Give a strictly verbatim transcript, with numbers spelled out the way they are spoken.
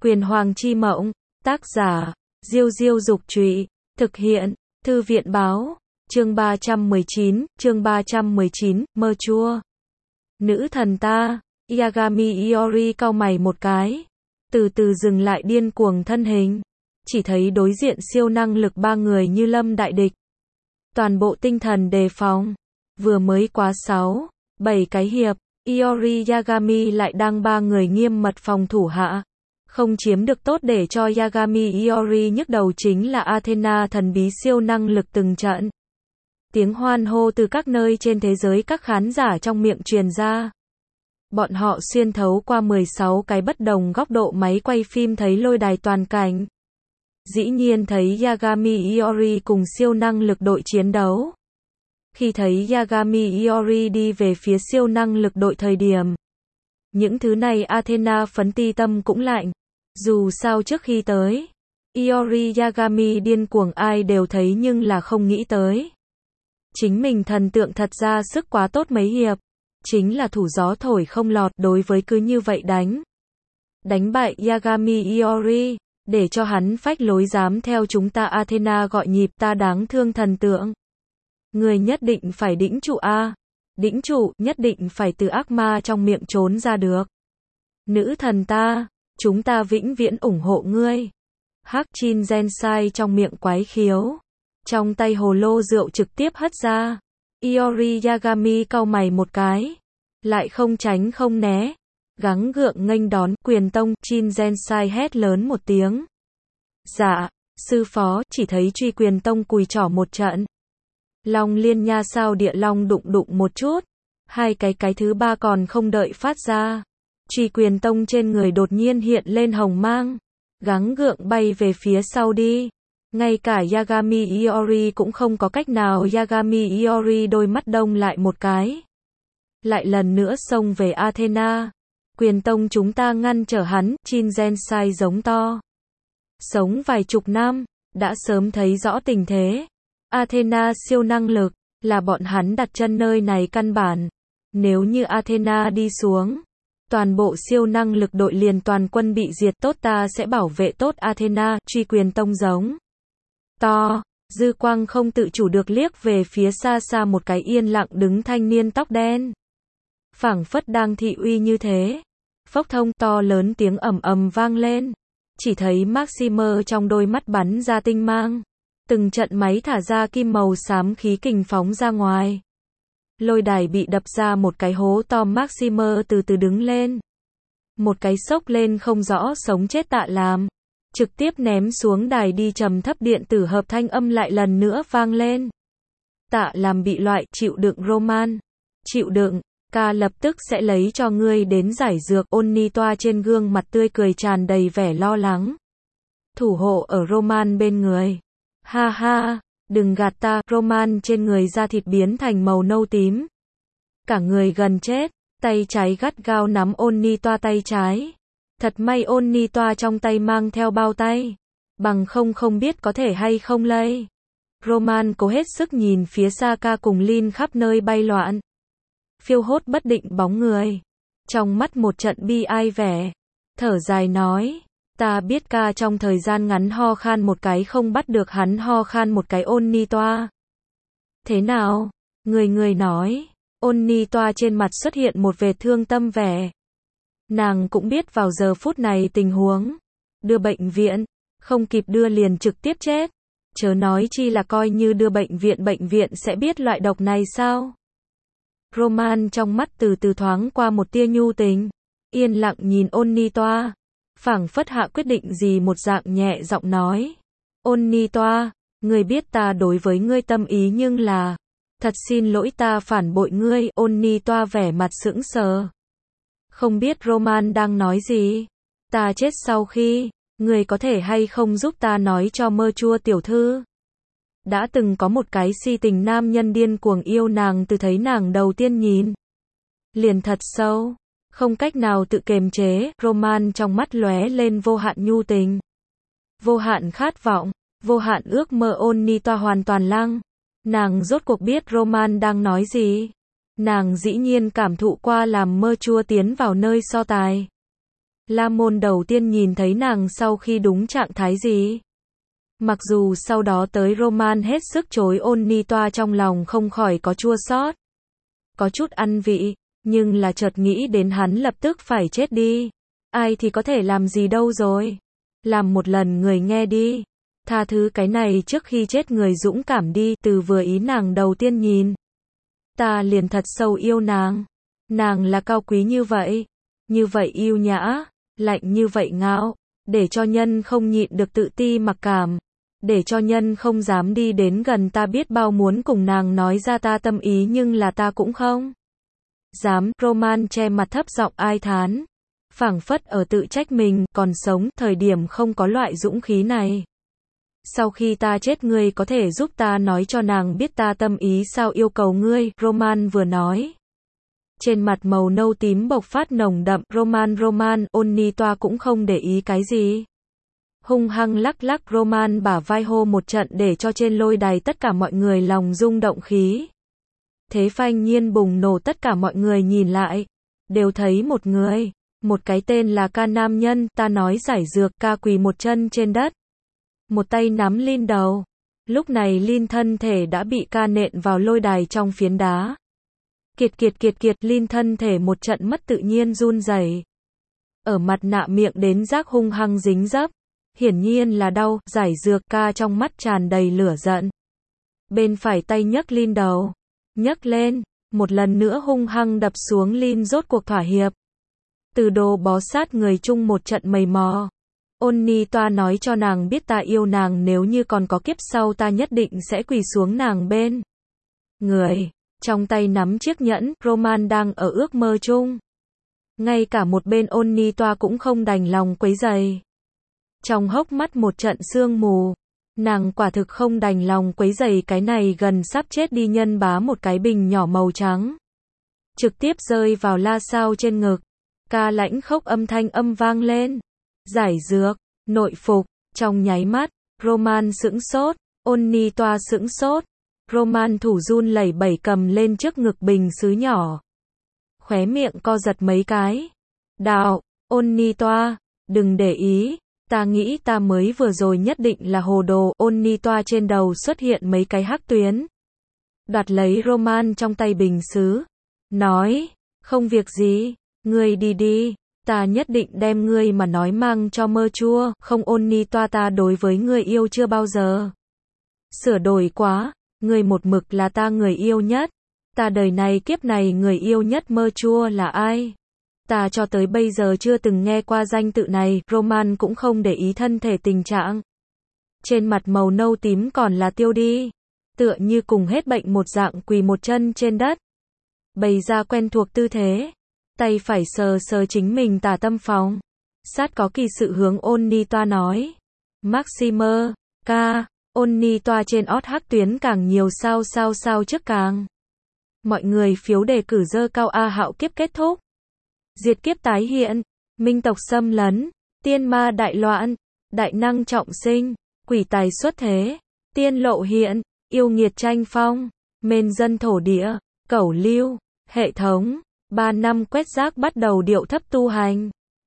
Quyền Hoàng chi mộng, tác giả, Diêu Diêu Dục Trụy, thực hiện, Thư viện Báo, chương ba trăm mười chín, chương ba trăm mười chín, mơ chua. Nữ thần ta, Yagami Iori cau mày một cái, từ từ dừng lại điên cuồng thân hình, chỉ thấy đối diện siêu năng lực ba người như lâm đại địch. Toàn bộ tinh thần đề phòng, vừa mới quá sáu, bảy cái hiệp, Iori Yagami lại đang ba người nghiêm mật phòng thủ hạ. Không chiếm được tốt để cho Yagami Iori nhức đầu chính là Athena thần bí siêu năng lực từng trận. Tiếng hoan hô từ các nơi trên thế giới các khán giả trong miệng truyền ra. Bọn họ xuyên thấu qua mười sáu cái bất đồng góc độ máy quay phim thấy lôi đài toàn cảnh. Dĩ nhiên thấy Yagami Iori cùng siêu năng lực đội chiến đấu. Khi thấy Yagami Iori đi về phía siêu năng lực đội thời điểm, những thứ này Athena phấn ti tâm cũng lạnh. Dù sao trước khi tới, Iori Yagami điên cuồng ai đều thấy nhưng là không nghĩ tới. Chính mình thần tượng thật ra sức quá tốt mấy hiệp. Chính là thủ gió thổi không lọt đối với cứ như vậy đánh. Đánh bại Yagami Iori, để cho hắn phách lối dám theo chúng ta Athena gọi nhịp ta đáng thương thần tượng. Người nhất định phải đĩnh trụ a, đĩnh trụ, nhất định phải từ ác ma trong miệng trốn ra được. Nữ thần ta, chúng ta vĩnh viễn ủng hộ ngươi. Hắc Chin Gensai trong miệng quái khiếu, trong tay hồ lô rượu trực tiếp hất ra. Iori Yagami cau mày một cái, lại không tránh không né, gắng gượng nghênh đón. Quyền tông, Chin Gensai hét lớn một tiếng. Dạ, sư phó. Chỉ thấy truy quyền tông cùi trỏ một trận. Long liên nha sao địa long đụng đụng một chút, hai cái cái thứ ba còn không đợi phát ra. Truy quyền tông trên người đột nhiên hiện lên hồng mang, gắng gượng bay về phía sau đi. Ngay cả Yagami Iori cũng không có cách nào. Yagami Iori đôi mắt đông lại một cái, lại lần nữa xông về Athena. Quyền tông chúng ta ngăn trở hắn. Chin Gensai giống to. Sống vài chục năm, đã sớm thấy rõ tình thế. Athena siêu năng lực, là bọn hắn đặt chân nơi này căn bản. Nếu như Athena đi xuống, toàn bộ siêu năng lực đội liền toàn quân bị diệt. Tốt, ta sẽ bảo vệ tốt Athena. Truy quyền tông giống to, dư quang không tự chủ được liếc về phía xa xa một cái yên lặng đứng thanh niên tóc đen. Phảng phất đang thị uy như thế. Phốc thông, to lớn tiếng ầm ầm vang lên. Chỉ thấy Maximer trong đôi mắt bắn ra tinh mang. Từng trận máy thả ra kim màu xám khí kình phóng ra ngoài. Lôi đài bị đập ra một cái hố to. Maximer từ từ đứng lên. Một cái sốc lên không rõ sống chết tạ làm. Trực tiếp ném xuống đài đi. Trầm thấp điện tử hợp thanh âm lại lần nữa vang lên. Tạ làm bị loại, chịu đựng Roman. Chịu đựng, ca lập tức sẽ lấy cho ngươi đến giải dược. Onni toa trên gương mặt tươi cười tràn đầy vẻ lo lắng. Thủ hộ ở Roman bên người. Ha ha, đừng gạt ta. Roman trên người da thịt biến thành màu nâu tím. Cả người gần chết, tay trái gắt gao nắm Onni toa tay trái. Thật may Onni toa trong tay mang theo bao tay, bằng không không biết có thể hay không lây. Roman cố hết sức nhìn phía xa ca cùng Lin khắp nơi bay loạn. Phiêu hốt bất định bóng người. Trong mắt một trận bi ai vẻ. Thở dài nói. Ta biết ca trong thời gian ngắn ho khan một cái không bắt được hắn ho khan một cái. Onni toa. Thế nào? Người người nói. Onni toa trên mặt xuất hiện một vệt thương tâm vẻ. Nàng cũng biết vào giờ phút này tình huống. Đưa bệnh viện, không kịp đưa liền trực tiếp chết. Chớ nói chi là coi như đưa bệnh viện, bệnh viện sẽ biết loại độc này sao? Roman trong mắt từ từ thoáng qua một tia nhu tình. Yên lặng nhìn Onni toa. Phảng phất hạ quyết định gì một dạng nhẹ giọng nói. Onni toa, ngươi biết ta đối với ngươi tâm ý nhưng là. Thật xin lỗi ta phản bội ngươi. Onni toa vẻ mặt sững sờ. Không biết Roman đang nói gì. Ta chết sau khi, người có thể hay không giúp ta nói cho mơ chua tiểu thư. Đã từng có một cái si tình nam nhân điên cuồng yêu nàng từ thấy nàng đầu tiên nhìn. Liền thật sâu, không cách nào tự kiềm chế. Roman trong mắt lóe lên vô hạn nhu tình. Vô hạn khát vọng, vô hạn ước mơ. Onni toa hoàn toàn lăng. Nàng rốt cuộc biết Roman đang nói gì. Nàng dĩ nhiên cảm thụ qua làm mơ chua tiến vào nơi so tài. La Môn đầu tiên nhìn thấy nàng sau khi đúng trạng thái gì? Mặc dù sau đó tới Roman hết sức chối ôn ni toa trong lòng không khỏi có chua xót, có chút ăn vị, nhưng là chợt nghĩ đến hắn lập tức phải chết đi. Ai thì có thể làm gì đâu rồi. Làm một lần người nghe đi. Tha thứ cái này trước khi chết người dũng cảm đi. Từ vừa ý nàng đầu tiên nhìn, ta liền thật sâu yêu nàng. Nàng là cao quý như vậy, như vậy yêu nhã, lạnh như vậy ngạo, để cho nhân không nhịn được tự ti mặc cảm, để cho nhân không dám đi đến gần ta. Biết bao muốn cùng nàng nói ra ta tâm ý nhưng là ta cũng không dám. Roman che mặt thấp giọng ai thán, phảng phất ở tự trách mình, còn sống thời điểm không có loại dũng khí này. Sau khi ta chết ngươi có thể giúp ta nói cho nàng biết ta tâm ý sao? Yêu cầu ngươi. Roman vừa nói, trên mặt màu nâu tím bộc phát nồng đậm. Roman Roman, ôn ni toa cũng không để ý cái gì, hung hăng lắc lắc Roman bả vai hô một trận để cho trên lôi đài tất cả mọi người lòng rung động khí. Thế phanh nhiên bùng nổ, tất cả mọi người nhìn lại, đều thấy một người, một cái tên là Ca nam nhân, ta nói giải dược. Ca quỳ một chân trên đất, một tay nắm Lin đầu. Lúc này Lin thân thể đã bị Ca nện vào lôi đài trong phiến đá. Kiệt kiệt kiệt kiệt, Lin thân thể một trận mất tự nhiên run rẩy, ở mặt nạ miệng đến rác hung hăng dính dấp, hiển nhiên là đau. Giải dược. Ca trong mắt tràn đầy lửa giận, bên phải tay nhấc Lin đầu, nhấc lên, một lần nữa hung hăng đập xuống. Lin rốt cuộc thỏa hiệp, từ đồ bó sát người chung một trận mầy mò. Ôn ni toa nói cho nàng biết ta yêu nàng, nếu như còn có kiếp sau ta nhất định sẽ quỳ xuống nàng bên người, trong tay nắm chiếc nhẫn. Roman đang ở ước mơ chung, ngay cả một bên ôn ni toa cũng không đành lòng quấy rầy. Trong hốc mắt một trận sương mù, nàng quả thực không đành lòng quấy rầy cái này gần sắp chết đi nhân. Bá một cái bình nhỏ màu trắng, trực tiếp rơi vào La Sao trên ngực. Ca lãnh khốc âm thanh âm vang lên, giải dược, nội phục. Trong nháy mắt, Roman sững sốt, ôn ni toa sững sốt. Roman thủ run lẩy bẩy cầm lên trước ngực bình sứ nhỏ, khóe miệng co giật mấy cái. Đạo, ôn ni toa, đừng để ý, ta nghĩ ta mới vừa rồi nhất định là hồ đồ. Ôn ni toa trên đầu xuất hiện mấy cái hắc tuyến, đoạt lấy Roman trong tay bình sứ, nói, không việc gì, ngươi đi đi, ta nhất định đem ngươi mà nói mang cho mơ chua. Không ôn ni toa, ta đối với ngươi yêu chưa bao giờ sửa đổi quá, ngươi một mực là ta người yêu nhất, ta đời này kiếp này người yêu nhất. Mơ chua là ai? Ta cho tới bây giờ chưa từng nghe qua danh tự này. Roman cũng không để ý thân thể tình trạng, trên mặt màu nâu tím còn là tiêu đi, tựa như cùng hết bệnh một dạng, quỳ một chân trên đất, bày ra quen thuộc tư thế, tay phải sờ sờ chính mình tả tâm phòng, sát có kỳ sự hướng ôn ni toa nói, Maximer, ca. Ôn ni toa trên ót hắc tuyến càng nhiều. Sao sao sao trước càng. Mọi người phiếu đề cử dơ cao. A hạo kiếp kết thúc, diệt kiếp tái hiện, minh tộc xâm lấn, tiên ma đại loạn, đại năng trọng sinh, quỷ tài xuất thế, tiên lộ hiện, yêu nghiệt tranh phong, mên dân thổ địa, cẩu lưu, hệ thống, ba năm quét rác bắt đầu điệu thấp tu hành.